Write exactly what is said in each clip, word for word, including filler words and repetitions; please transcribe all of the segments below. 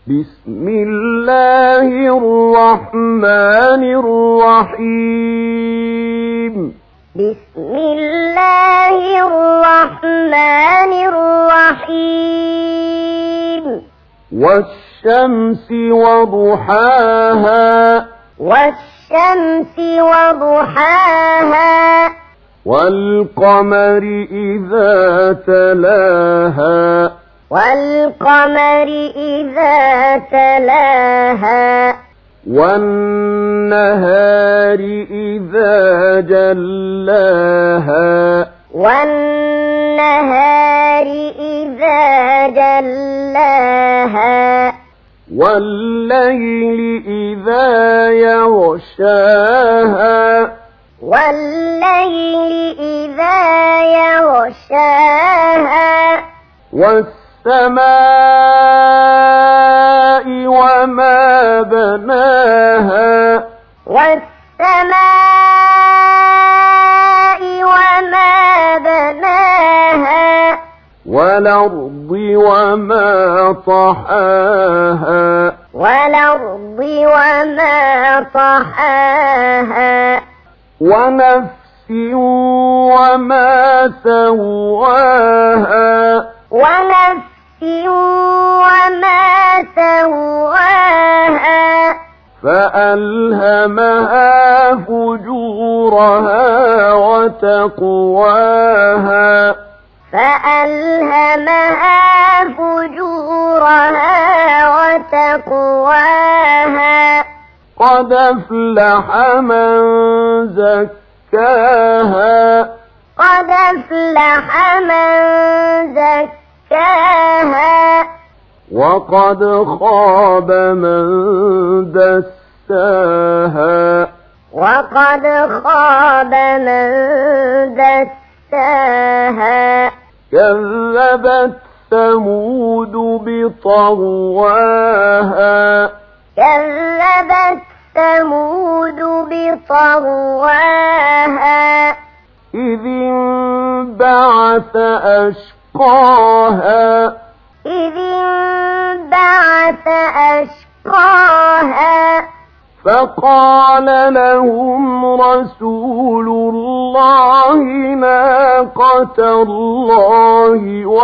بسم الله الرحمن الرحيم بسم الله الرحمن الرحيم والشمس وضحاها والشمس وضحاها والقمر إذا تلاها والقمر إذا تلاها والنهار إذا جلاها والنهار إذا جلاها والليل إذا يغشاها والليل إذا يغشاها والسماء وما بناها والسماء وما بناها والأرض وما طحاها والأرض وما طحاها ونفس وما سواها ونفس وما سواها فألهمها فجورها وتقواها فألهمها فجورها وتقواها قد أفلح من زكاها قد أفلح من زكاها وقد خاب من دساها وقد خاب من دساها كذبت ثمود بطغواها كذبت ثمود بطغواها إذ انبعث أشقاها إذ انبعث أشقاها فقال لهم رسول الله ناقة الله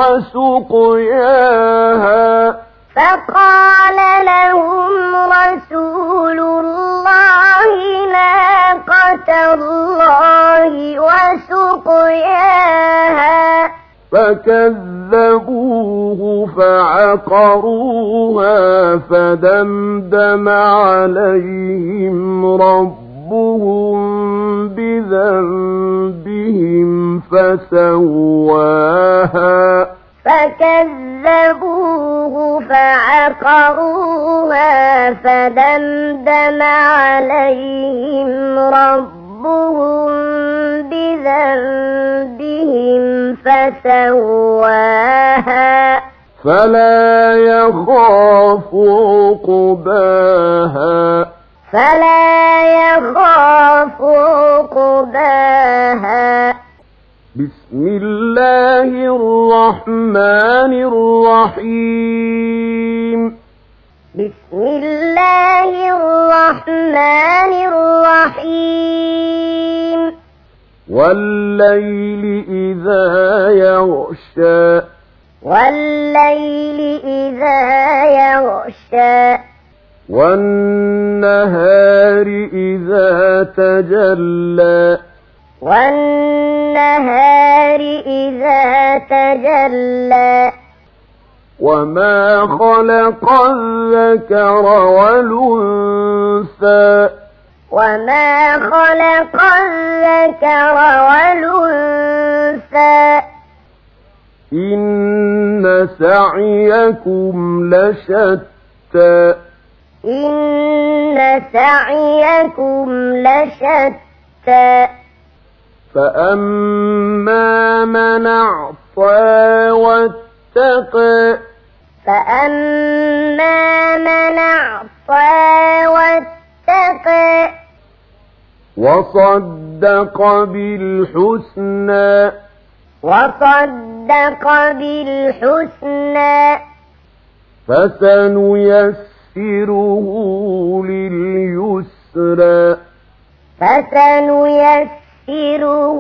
وسقياها فقال لهم رسول الله ناقة الله وسقياها فكذبوه فعقروها فدمدم عليهم ربهم بذنبهم فسواها فكذبوه فعقروها فدمدم عليهم ربهم بذنبهم فسواها فلا يخاف عقباها فلا يخاف عقباها بسم الله الرحمن الرحيم بسم الله الرحمن الرحيم والليل إذا يغشى والليل إذا يغشى والنهار إذا تجلى والنهار إذا تجلى وما خلق الذكر والأنثى وما خلق الذكر والأنثى إن سعيكم لشتى إن سعيكم لشتى فأما من أعطى واتقى فأما من أعطى واتقى وصدق بالحسنى وصدق بالحسنى فسنيسره لليسرى فسنيسره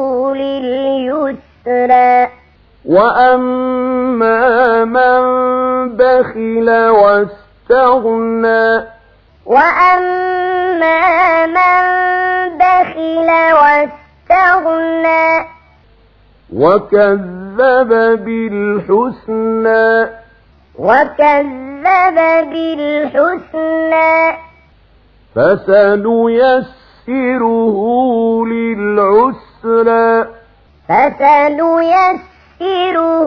لليسرى وأما من بخل واستغنى وأما من بخل واستغنى وكذب بالحسنى وكذب بالحسنى فسنيسره للعسرى فسنيسره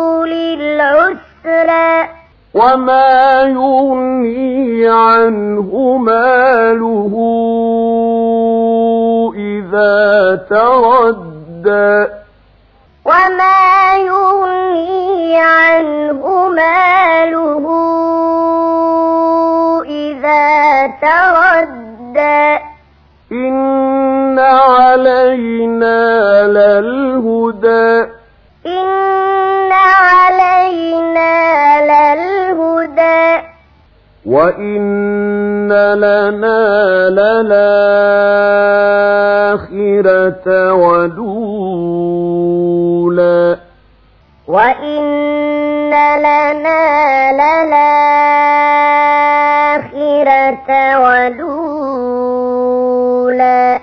للعسرى وما يغني عنه ماله إذا تردى وما يغني عنه ماله إذا تردى إن علينا للهدى إن علينا للهدى وإن لنا للآخرة والأولى وإن لنا للآخرة والأولى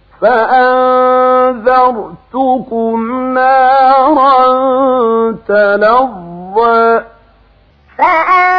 فأنذرتكم نارا تلظى فأنذرتكم